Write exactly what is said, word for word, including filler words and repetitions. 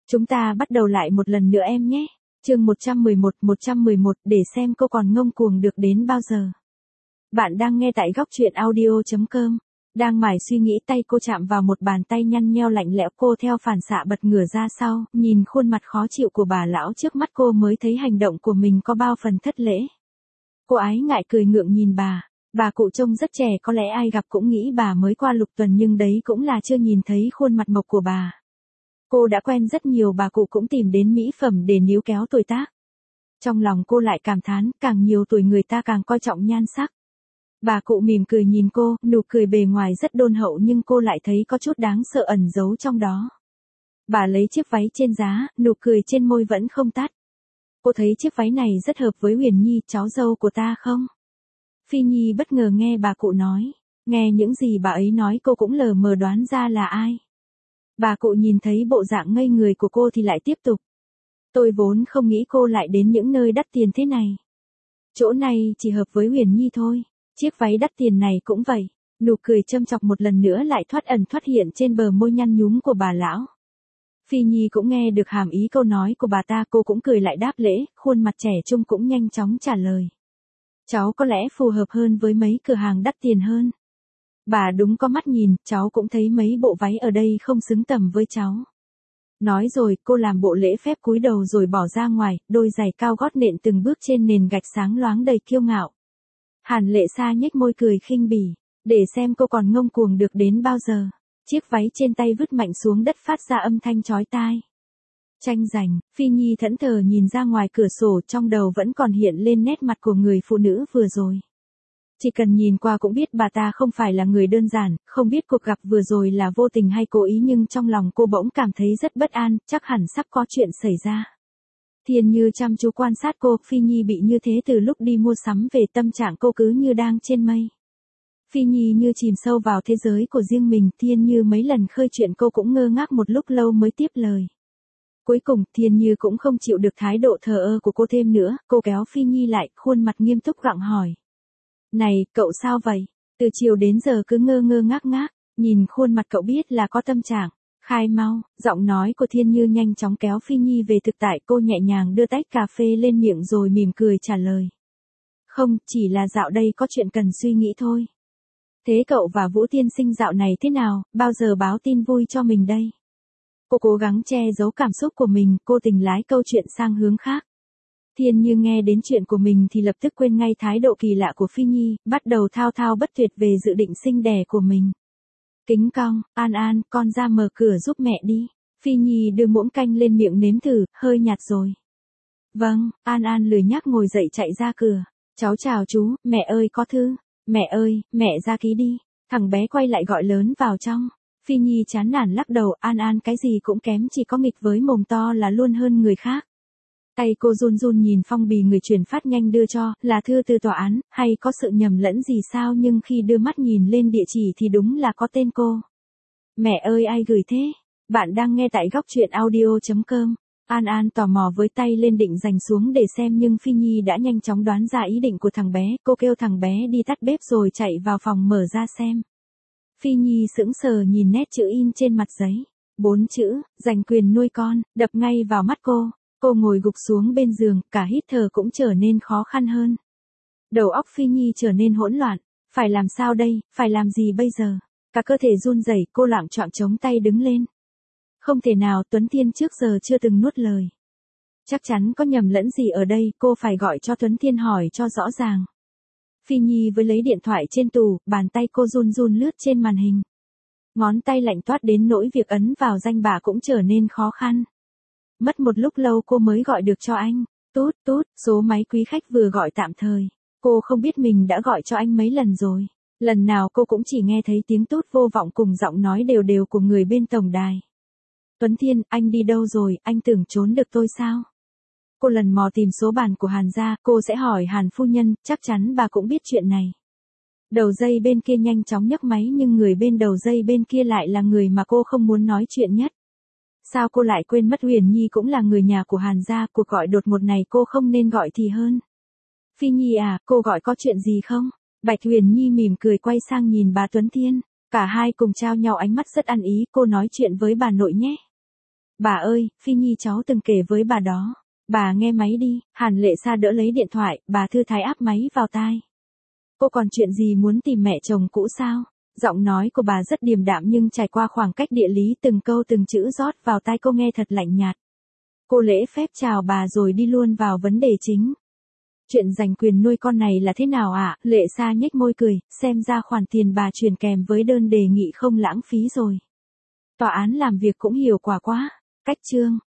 Chúng ta bắt đầu lại một lần nữa em nhé. Chương một trăm mười một, một trăm mười một, để xem cô còn ngông cuồng được đến bao giờ. Bạn đang nghe tại góc truyện audio chấm com. Đang mải suy nghĩ tay cô chạm vào một bàn tay nhăn nheo lạnh lẽo, cô theo phản xạ bật ngửa ra sau, nhìn khuôn mặt khó chịu của bà lão trước mắt cô mới thấy hành động của mình có bao phần thất lễ. Cô ái ngại cười ngượng nhìn bà. Bà cụ trông rất trẻ, có lẽ ai gặp cũng nghĩ bà mới qua lục tuần, nhưng đấy cũng là chưa nhìn thấy khuôn mặt mộc của bà. Cô đã quen rất nhiều bà cụ cũng tìm đến mỹ phẩm để níu kéo tuổi tác. Trong lòng cô lại cảm thán, càng nhiều tuổi người ta càng coi trọng nhan sắc. Bà cụ mỉm cười nhìn cô, nụ cười bề ngoài rất đôn hậu nhưng cô lại thấy có chút đáng sợ ẩn giấu trong đó. Bà lấy chiếc váy trên giá, nụ cười trên môi vẫn không tắt. Cô thấy chiếc váy này rất hợp với Huyền Nhi, cháu dâu của ta không? Phi Nhi bất ngờ nghe bà cụ nói. Nghe những gì bà ấy nói cô cũng lờ mờ đoán ra là ai. Bà cụ nhìn thấy bộ dạng ngây người của cô thì lại tiếp tục. Tôi vốn không nghĩ cô lại đến những nơi đắt tiền thế này. Chỗ này chỉ hợp với Huyền Nhi thôi. Chiếc váy đắt tiền này cũng vậy. Nụ cười châm chọc một lần nữa lại thoát ẩn thoát hiện trên bờ môi nhăn nhúm của bà lão. Phi Nhi cũng nghe được hàm ý câu nói của bà ta, cô cũng cười lại đáp lễ, khuôn mặt trẻ trung cũng nhanh chóng trả lời. Cháu có lẽ phù hợp hơn với mấy cửa hàng đắt tiền hơn. Bà đúng có mắt nhìn, cháu cũng thấy mấy bộ váy ở đây không xứng tầm với cháu. Nói rồi, cô làm bộ lễ phép cúi đầu rồi bỏ ra ngoài, đôi giày cao gót nện từng bước trên nền gạch sáng loáng đầy kiêu ngạo. Hàn Lệ Sa nhếch môi cười khinh bỉ, để xem cô còn ngông cuồng được đến bao giờ. Chiếc váy trên tay vứt mạnh xuống đất phát ra âm thanh chói tai. Tranh giành, Phi Nhi thẫn thờ nhìn ra ngoài cửa sổ, trong đầu vẫn còn hiện lên nét mặt của người phụ nữ vừa rồi. Chỉ cần nhìn qua cũng biết bà ta không phải là người đơn giản, không biết cuộc gặp vừa rồi là vô tình hay cố ý, nhưng trong lòng cô bỗng cảm thấy rất bất an, chắc hẳn sắp có chuyện xảy ra. Thiên Như chăm chú quan sát cô, Phi Nhi bị như thế từ lúc đi mua sắm về, tâm trạng cô cứ như đang trên mây. Phi Nhi như chìm sâu vào thế giới của riêng mình, Thiên Như mấy lần khơi chuyện cô cũng ngơ ngác một lúc lâu mới tiếp lời. Cuối cùng, Thiên Như cũng không chịu được thái độ thờ ơ của cô thêm nữa, cô kéo Phi Nhi lại, khuôn mặt nghiêm túc gặng hỏi. Này, cậu sao vậy? Từ chiều đến giờ cứ ngơ ngơ ngác ngác, nhìn khuôn mặt cậu biết là có tâm trạng. Khai mau, giọng nói của Thiên Như nhanh chóng kéo Phi Nhi về thực tại, cô nhẹ nhàng đưa tách cà phê lên miệng rồi mỉm cười trả lời. Không, chỉ là dạo đây có chuyện cần suy nghĩ thôi. Thế cậu và Vũ tiên sinh dạo này thế nào, bao giờ báo tin vui cho mình đây? Cô cố gắng che giấu cảm xúc của mình, cô tình lái câu chuyện sang hướng khác. Thiên Như nghe đến chuyện của mình thì lập tức quên ngay thái độ kỳ lạ của Phi Nhi, bắt đầu thao thao bất tuyệt về dự định sinh đẻ của mình. Kính cong, An An, con ra mở cửa giúp mẹ đi. Phi Nhi đưa muỗng canh lên miệng nếm thử, hơi nhạt rồi. Vâng, An An lười nhác ngồi dậy chạy ra cửa. Cháu chào chú, mẹ ơi có thư. Mẹ ơi, mẹ ra ký đi. Thằng bé quay lại gọi lớn vào trong. Phi Nhi chán nản lắc đầu, An An cái gì cũng kém, chỉ có nghịch với mồm to là luôn hơn người khác. Tay cô run run nhìn phong bì người chuyển phát nhanh đưa cho, là thư từ tòa án, hay có sự nhầm lẫn gì sao, nhưng khi đưa mắt nhìn lên địa chỉ thì đúng là có tên cô. Mẹ ơi ai gửi thế? Bạn đang nghe tại góc truyện audio chấm com. An An tò mò với tay lên định giành xuống để xem, nhưng Phi Nhi đã nhanh chóng đoán ra ý định của thằng bé, cô kêu thằng bé đi tắt bếp rồi chạy vào phòng mở ra xem. Phi Nhi sững sờ nhìn nét chữ in trên mặt giấy. Bốn chữ, giành quyền nuôi con, đập ngay vào mắt cô. Cô ngồi gục xuống bên giường, cả hít thở cũng trở nên khó khăn hơn. Đầu óc Phi Nhi trở nên hỗn loạn. Phải làm sao đây, phải làm gì bây giờ? Cả cơ thể run rẩy, cô loạng choạng chống tay đứng lên. Không thể nào, Tuấn Thiên trước giờ chưa từng nuốt lời. Chắc chắn có nhầm lẫn gì ở đây, cô phải gọi cho Tuấn Thiên hỏi cho rõ ràng. Phi Nhi với lấy điện thoại trên tủ, bàn tay cô run run lướt trên màn hình. Ngón tay lạnh toát đến nỗi việc ấn vào danh bạ cũng trở nên khó khăn. Mất một lúc lâu cô mới gọi được cho anh. Tút tút, số máy quý khách vừa gọi tạm thời. Cô không biết mình đã gọi cho anh mấy lần rồi. Lần nào cô cũng chỉ nghe thấy tiếng tút vô vọng cùng giọng nói đều đều của người bên tổng đài. Tuấn Thiên, anh đi đâu rồi, anh tưởng trốn được tôi sao? Cô lần mò tìm số bàn của Hàn gia, cô sẽ hỏi Hàn phu nhân, chắc chắn bà cũng biết chuyện này. Đầu dây bên kia nhanh chóng nhấc máy, nhưng người bên đầu dây bên kia lại là người mà cô không muốn nói chuyện nhất. Sao cô lại quên mất Huyền Nhi cũng là người nhà của Hàn gia, cuộc gọi đột ngột này cô không nên gọi thì hơn. Phi Nhi à, cô gọi có chuyện gì không? Bạch Huyền Nhi mỉm cười quay sang nhìn bà Tuấn Thiên. Cả hai cùng trao nhau ánh mắt rất ăn ý, cô nói chuyện với bà nội nhé. Bà ơi, Phi Nhi cháu từng kể với bà đó. Bà nghe máy đi. Hàn Lệ Sa đỡ lấy điện thoại, bà thư thái áp máy vào tai. Cô còn chuyện gì muốn tìm mẹ chồng cũ sao? Giọng nói của bà rất điềm đạm nhưng trải qua khoảng cách địa lý từng câu từng chữ rót vào tai cô nghe thật lạnh nhạt. Cô lễ phép chào bà rồi đi luôn vào vấn đề chính. Chuyện giành quyền nuôi con này là thế nào ạ? À? Lệ Sa nhếch môi cười, xem ra khoản tiền bà truyền kèm với đơn đề nghị không lãng phí rồi. Tòa án làm việc cũng hiệu quả quá. Cách chương.